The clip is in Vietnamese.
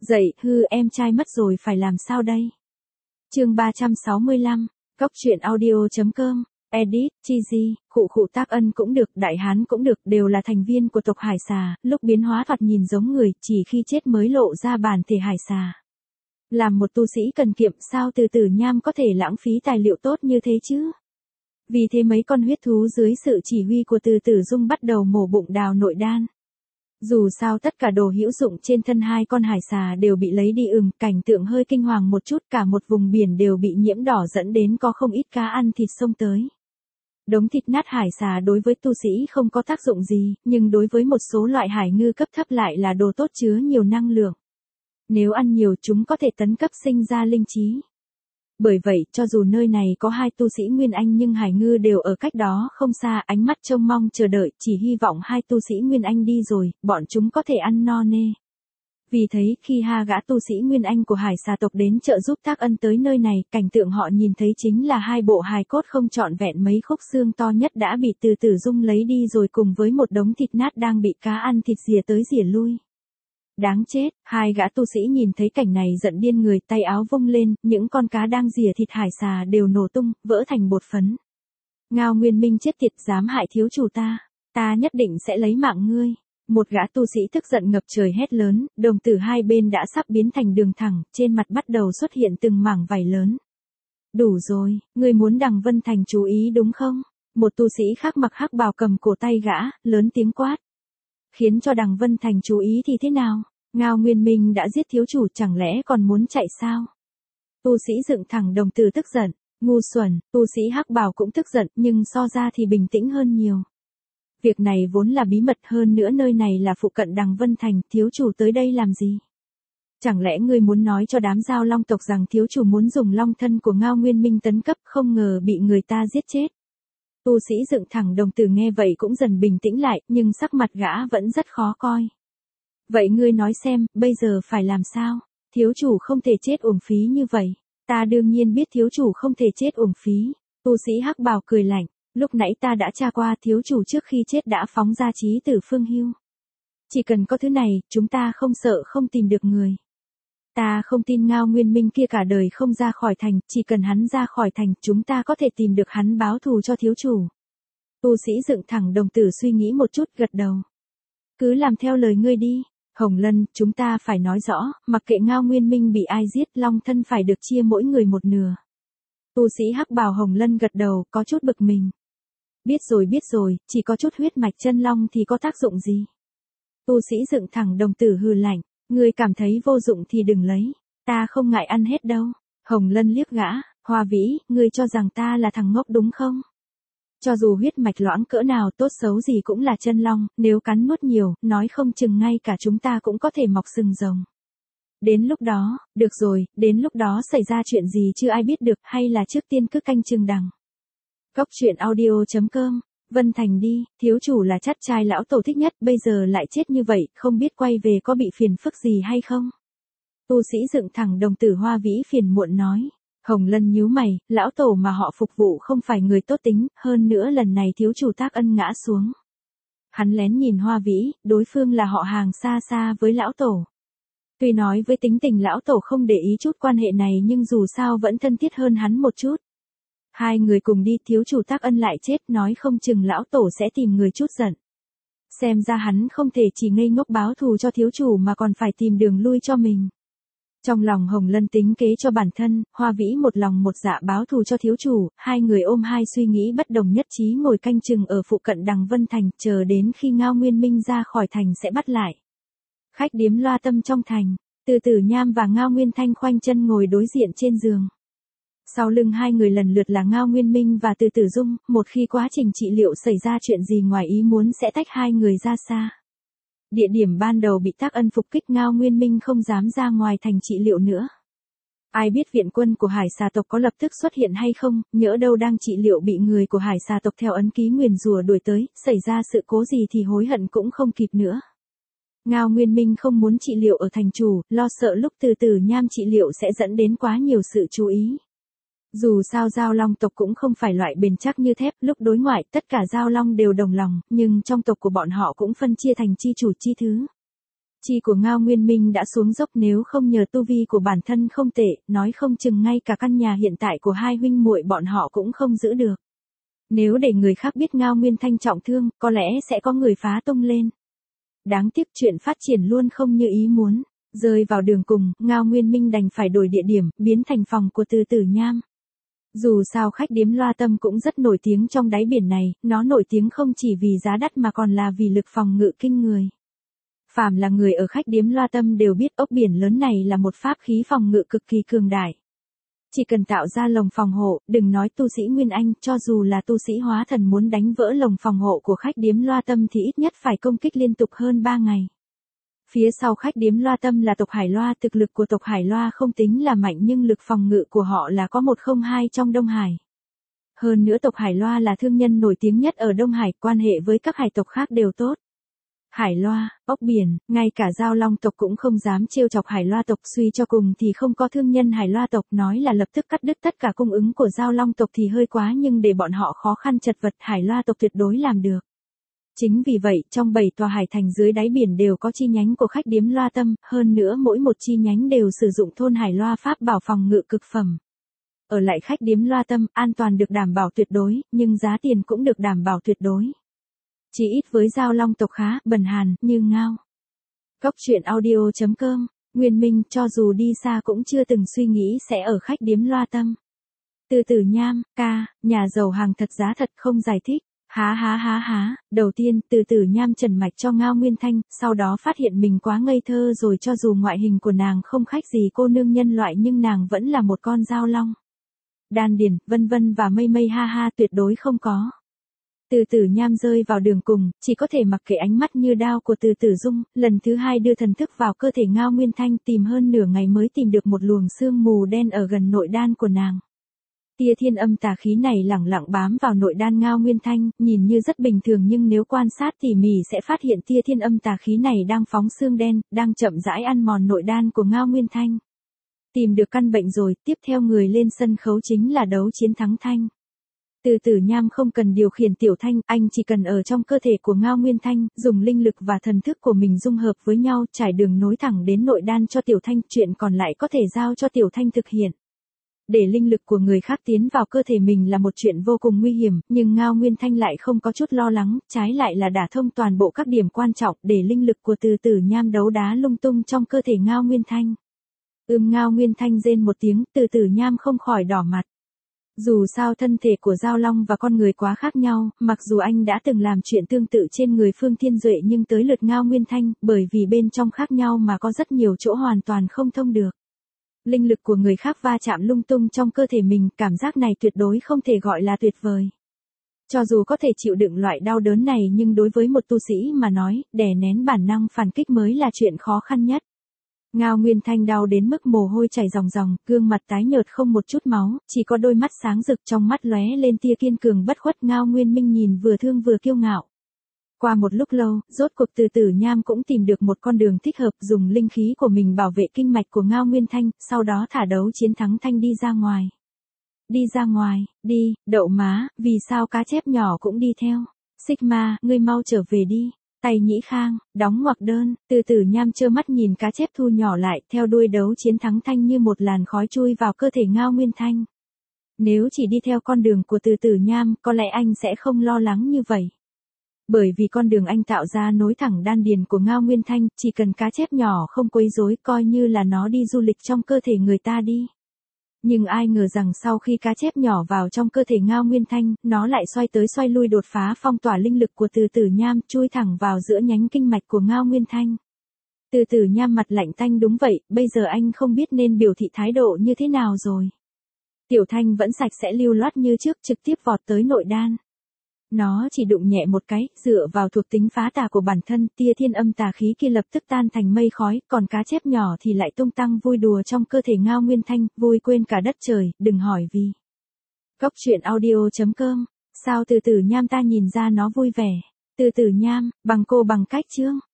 Dậy, em trai mất rồi phải làm sao đây? Chương 365, Cóc truyện audio.com, edit, Chizy, khụ Tác Ân cũng được, Đại Hán cũng được, đều là thành viên của tộc Hải Xà, lúc biến hóa thoạt nhìn giống người, chỉ khi chết mới lộ ra bản thể Hải Xà. Làm một tu sĩ cần kiệm, sao Từ Tử Nham có thể lãng phí tài liệu tốt như thế chứ? Vì thế mấy con huyết thú dưới sự chỉ huy của Từ Tử Dung bắt đầu mổ bụng đào nội đan. Dù sao tất cả đồ hữu dụng trên thân hai con hải xà đều bị lấy đi, cảnh tượng hơi kinh hoàng một chút, cả một vùng biển đều bị nhiễm đỏ dẫn đến có không ít cá ăn thịt xông tới. Đống thịt nát hải xà đối với tu sĩ không có tác dụng gì, nhưng đối với một số loại hải ngư cấp thấp lại là đồ tốt chứa nhiều năng lượng. Nếu ăn nhiều chúng có thể tấn cấp sinh ra linh trí. Bởi vậy, cho dù nơi này có hai tu sĩ Nguyên Anh nhưng hải ngư đều ở cách đó không xa, ánh mắt trông mong chờ đợi, chỉ hy vọng hai tu sĩ Nguyên Anh đi rồi, bọn chúng có thể ăn no nê. Vì thế, khi gã tu sĩ Nguyên Anh của Hải Xà tộc đến trợ giúp Tác Ân tới nơi này, cảnh tượng họ nhìn thấy chính là hai bộ hài cốt không trọn vẹn, mấy khúc xương to nhất đã bị Từ Tử Dung lấy đi rồi, cùng với một đống thịt nát đang bị cá ăn thịt rỉa tới rỉa lui. Đáng chết, hai gã tu sĩ nhìn thấy cảnh này giận điên người, tay áo vung lên, những con cá đang rỉa thịt hải xà đều nổ tung, vỡ thành bột phấn. Ngao Nguyên Minh chết tiệt, dám hại thiếu chủ ta nhất định sẽ lấy mạng ngươi. Một gã tu sĩ tức giận ngập trời hét lớn, đồng tử hai bên đã sắp biến thành đường thẳng, trên mặt bắt đầu xuất hiện từng mảng vảy lớn. Đủ rồi, ngươi muốn Đằng Vân Thành chú ý đúng không? Một tu sĩ khác mặc hắc bào cầm cổ tay gã, lớn tiếng quát. Khiến cho Đằng Vân Thành chú ý thì thế nào? Ngao Nguyên Minh đã giết thiếu chủ, chẳng lẽ còn muốn chạy sao? Tu sĩ dựng thẳng đồng tử tức giận, ngu xuẩn, tu sĩ hắc bào cũng tức giận, nhưng so ra thì bình tĩnh hơn nhiều. Việc này vốn là bí mật, hơn nữa nơi này là phụ cận Đằng Vân Thành, thiếu chủ tới đây làm gì? Chẳng lẽ ngươi muốn nói cho đám Giao Long tộc rằng thiếu chủ muốn dùng long thân của Ngao Nguyên Minh tấn cấp, không ngờ bị người ta giết chết? Tu sĩ dựng thẳng đồng tử nghe vậy cũng dần bình tĩnh lại, nhưng sắc mặt gã vẫn rất khó coi. Vậy ngươi nói xem, bây giờ phải làm sao? Thiếu chủ không thể chết uổng phí như vậy. Ta đương nhiên biết thiếu chủ không thể chết uổng phí. Tu sĩ hắc bào cười lạnh, lúc nãy ta đã tra qua, thiếu chủ trước khi chết đã phóng ra chí tử phương hưu. Chỉ cần có thứ này, chúng ta không sợ không tìm được người. Ta không tin Ngao Nguyên Minh kia cả đời không ra khỏi thành, chỉ cần hắn ra khỏi thành, chúng ta có thể tìm được hắn báo thù cho thiếu chủ. Tu sĩ dựng thẳng đồng tử suy nghĩ một chút, gật đầu. Cứ làm theo lời ngươi đi. Hồng Lân, chúng ta phải nói rõ, mặc kệ Ngao Nguyên Minh bị ai giết, long thân phải được chia mỗi người một nửa. Tu sĩ hắc bào Hồng Lân gật đầu, có chút bực mình. Biết rồi, chỉ có chút huyết mạch chân long thì có tác dụng gì? Tu sĩ dựng thẳng đồng tử hừ lạnh, ngươi cảm thấy vô dụng thì đừng lấy, ta không ngại ăn hết đâu. Hồng Lân liếc gã, Hoa Vĩ, ngươi cho rằng ta là thằng ngốc đúng không? Cho dù huyết mạch loãng cỡ nào, tốt xấu gì cũng là chân long, nếu cắn nuốt nhiều, nói không chừng ngay cả chúng ta cũng có thể mọc sừng rồng. Đến lúc đó, được rồi, đến lúc đó xảy ra chuyện gì chưa ai biết được, hay là trước tiên cứ canh chừng đằng. Cóc truyện audio.com, Vân Thành đi, thiếu chủ là chắt trai lão tổ thích nhất, bây giờ lại chết như vậy, không biết quay về có bị phiền phức gì hay không? Tu sĩ dựng thẳng đồng tử Hoa Vĩ phiền muộn nói. Hồng Lân nhíu mày, lão tổ mà họ phục vụ không phải người tốt tính, hơn nữa lần này thiếu chủ Tác Ân ngã xuống. Hắn lén nhìn Hoa Vĩ, đối phương là họ hàng xa xa với lão tổ. Tuy nói với tính tình lão tổ không để ý chút quan hệ này nhưng dù sao vẫn thân thiết hơn hắn một chút. Hai người cùng đi, thiếu chủ Tác Ân lại chết, nói không chừng lão tổ sẽ tìm người chút giận. Xem ra hắn không thể chỉ ngây ngốc báo thù cho thiếu chủ mà còn phải tìm đường lui cho mình. Trong lòng Hồng Lân tính kế cho bản thân, Hoa Vĩ một lòng một dạ báo thù cho thiếu chủ, hai người ôm hai suy nghĩ bất đồng nhất trí ngồi canh chừng ở phụ cận Đằng Vân Thành, chờ đến khi Ngao Nguyên Minh ra khỏi thành sẽ bắt lại. Khách điếm Loa Tâm trong thành, Từ Tử Nham và Ngao Nguyên Thanh khoanh chân ngồi đối diện trên giường. Sau lưng hai người lần lượt là Ngao Nguyên Minh và Từ Tử Dung, một khi quá trình trị liệu xảy ra chuyện gì ngoài ý muốn sẽ tách hai người ra xa. Địa điểm ban đầu bị Tác Ân phục kích, Ngao Nguyên Minh không dám ra ngoài thành trị liệu nữa. Ai biết viện quân của Hải Xà tộc có lập tức xuất hiện hay không, nhỡ đâu đang trị liệu bị người của Hải Xà tộc theo ấn ký nguyền rủa đuổi tới, xảy ra sự cố gì thì hối hận cũng không kịp nữa. Ngao Nguyên Minh không muốn trị liệu ở thành chủ, lo sợ lúc Từ Tử Nham trị liệu sẽ dẫn đến quá nhiều sự chú ý. Dù sao Giao Long tộc cũng không phải loại bền chắc như thép, lúc đối ngoại tất cả Giao Long đều đồng lòng, nhưng trong tộc của bọn họ cũng phân chia thành chi chủ chi thứ. Chi của Ngao Nguyên Minh đã xuống dốc, nếu không nhờ tu vi của bản thân không tệ, nói không chừng ngay cả căn nhà hiện tại của hai huynh muội bọn họ cũng không giữ được. Nếu để người khác biết Ngao Nguyên Thanh trọng thương, có lẽ sẽ có người phá tung lên. Đáng tiếc chuyện phát triển luôn không như ý muốn. Rơi vào đường cùng, Ngao Nguyên Minh đành phải đổi địa điểm, biến thành phòng của Từ Tử Nham. Dù sao khách điếm Loa Tâm cũng rất nổi tiếng trong đáy biển này, nó nổi tiếng không chỉ vì giá đắt mà còn là vì lực phòng ngự kinh người. Phàm là người ở khách điếm Loa Tâm đều biết ốc biển lớn này là một pháp khí phòng ngự cực kỳ cường đại. Chỉ cần tạo ra lồng phòng hộ, đừng nói tu sĩ Nguyên Anh, cho dù là tu sĩ hóa thần muốn đánh vỡ lồng phòng hộ của khách điếm Loa Tâm thì ít nhất phải công kích liên tục hơn 3 ngày. Phía sau khách điếm Loa Tâm là tộc Hải Loa, thực lực của tộc Hải Loa không tính là mạnh nhưng lực phòng ngự của họ là có 102 trong Đông Hải. Hơn nữa tộc Hải Loa là thương nhân nổi tiếng nhất ở Đông Hải, quan hệ với các hải tộc khác đều tốt. Hải Loa, ốc biển, ngay cả Giao Long tộc cũng không dám trêu chọc Hải Loa tộc, suy cho cùng thì không có thương nhân Hải Loa tộc nói là lập tức cắt đứt tất cả cung ứng của Giao Long tộc thì hơi quá, nhưng để bọn họ khó khăn chật vật Hải Loa tộc tuyệt đối làm được. Chính vì vậy, trong 7 tòa hải thành dưới đáy biển đều có chi nhánh của khách điếm Loa Tâm, hơn nữa mỗi một chi nhánh đều sử dụng thôn Hải Loa pháp bảo phòng ngự cực phẩm. Ở lại khách điếm Loa Tâm, an toàn được đảm bảo tuyệt đối, nhưng giá tiền cũng được đảm bảo tuyệt đối. Chỉ ít với Giao Long tộc khá bần hàn, như Ngao. Cốc truyện audio.com, Nguyên Minh cho dù đi xa cũng chưa từng suy nghĩ sẽ ở khách điếm Loa Tâm. Từ Tử Nham, ca, nhà giàu hàng thật giá thật không giải thích. Há, đầu tiên Từ Tử Nham trần mạch cho Ngao Nguyên Thanh, sau đó phát hiện mình quá ngây thơ rồi, cho dù ngoại hình của nàng không khác gì cô nương nhân loại nhưng nàng vẫn là một con giao long. Đan điền, vân vân và mây mây ha tuyệt đối không có. Từ Tử Nham rơi vào đường cùng, chỉ có thể mặc kệ ánh mắt như đao của Từ Tử Dung, lần thứ hai đưa thần thức vào cơ thể Ngao Nguyên Thanh, tìm hơn nửa ngày mới tìm được một luồng sương mù đen ở gần nội đan của nàng. Tia thiên âm tà khí này lẳng lặng bám vào nội đan Ngao Nguyên Thanh, nhìn như rất bình thường nhưng nếu quan sát tỉ mỉ sẽ phát hiện tia thiên âm tà khí này đang phóng xương đen, đang chậm rãi ăn mòn nội đan của Ngao Nguyên Thanh. Tìm được căn bệnh rồi, tiếp theo người lên sân khấu chính là đấu chiến thắng Thanh. Từ Tử Nham không cần điều khiển Tiểu Thanh, anh chỉ cần ở trong cơ thể của Ngao Nguyên Thanh, dùng linh lực và thần thức của mình dung hợp với nhau, trải đường nối thẳng đến nội đan cho Tiểu Thanh, chuyện còn lại có thể giao cho Tiểu Thanh thực hiện. Để linh lực của người khác tiến vào cơ thể mình là một chuyện vô cùng nguy hiểm, nhưng Ngao Nguyên Thanh lại không có chút lo lắng, trái lại là đả thông toàn bộ các điểm quan trọng để linh lực của Từ Tử Nham đấu đá lung tung trong cơ thể Ngao Nguyên Thanh. Ngao Nguyên Thanh rên một tiếng, Từ Tử Nham không khỏi đỏ mặt. Dù sao thân thể của Giao Long và con người quá khác nhau, mặc dù anh đã từng làm chuyện tương tự trên người Phương Thiên Duệ nhưng tới lượt Ngao Nguyên Thanh, bởi vì bên trong khác nhau mà có rất nhiều chỗ hoàn toàn không thông được. Linh lực của người khác va chạm lung tung trong cơ thể mình, cảm giác này tuyệt đối không thể gọi là tuyệt vời. Cho dù có thể chịu đựng loại đau đớn này nhưng đối với một tu sĩ mà nói, đè nén bản năng phản kích mới là chuyện khó khăn nhất. Ngao Nguyên Thanh đau đến mức mồ hôi chảy ròng ròng, gương mặt tái nhợt không một chút máu, chỉ có đôi mắt sáng rực, trong mắt lóe lên tia kiên cường bất khuất. Ngao Nguyên Minh nhìn vừa thương vừa kiêu ngạo. Qua một lúc lâu, rốt cuộc Từ Tử Nham cũng tìm được một con đường thích hợp, dùng linh khí của mình bảo vệ kinh mạch của Ngao Nguyên Thanh, sau đó thả đấu chiến thắng Thanh đi ra ngoài. Đi ra ngoài, đi, đậu má, vì sao cá chép nhỏ cũng đi theo. Sigma, ngươi mau trở về đi. Tay Nhĩ Khang, đóng ngoặc đơn, Từ Tử Nham trơ mắt nhìn cá chép thu nhỏ lại, theo đuôi đấu chiến thắng Thanh như một làn khói chui vào cơ thể Ngao Nguyên Thanh. Nếu chỉ đi theo con đường của Từ Tử Nham, có lẽ anh sẽ không lo lắng như vậy. Bởi vì con đường anh tạo ra nối thẳng đan điền của Ngao Nguyên Thanh, chỉ cần cá chép nhỏ không quấy rối coi như là nó đi du lịch trong cơ thể người ta đi. Nhưng ai ngờ rằng sau khi cá chép nhỏ vào trong cơ thể Ngao Nguyên Thanh, nó lại xoay tới xoay lui đột phá phong tỏa linh lực của Từ Tử Nham, chui thẳng vào giữa nhánh kinh mạch của Ngao Nguyên Thanh. Từ Tử Nham mặt lạnh tanh, đúng vậy, bây giờ anh không biết nên biểu thị thái độ như thế nào rồi. Tiểu Thanh vẫn sạch sẽ lưu loát như trước, trực tiếp vọt tới nội đan. Nó chỉ đụng nhẹ một cái, dựa vào thuộc tính phá tà của bản thân, tia thiên âm tà khí kia lập tức tan thành mây khói, còn cá chép nhỏ thì lại tung tăng vui đùa trong cơ thể Ngao Nguyên Thanh, vui quên cả đất trời, đừng hỏi vì. Cốc truyện audio.com, sao Từ Tử Nham ta nhìn ra nó vui vẻ. Từ Tử Nham, bằng cô bằng cách chương.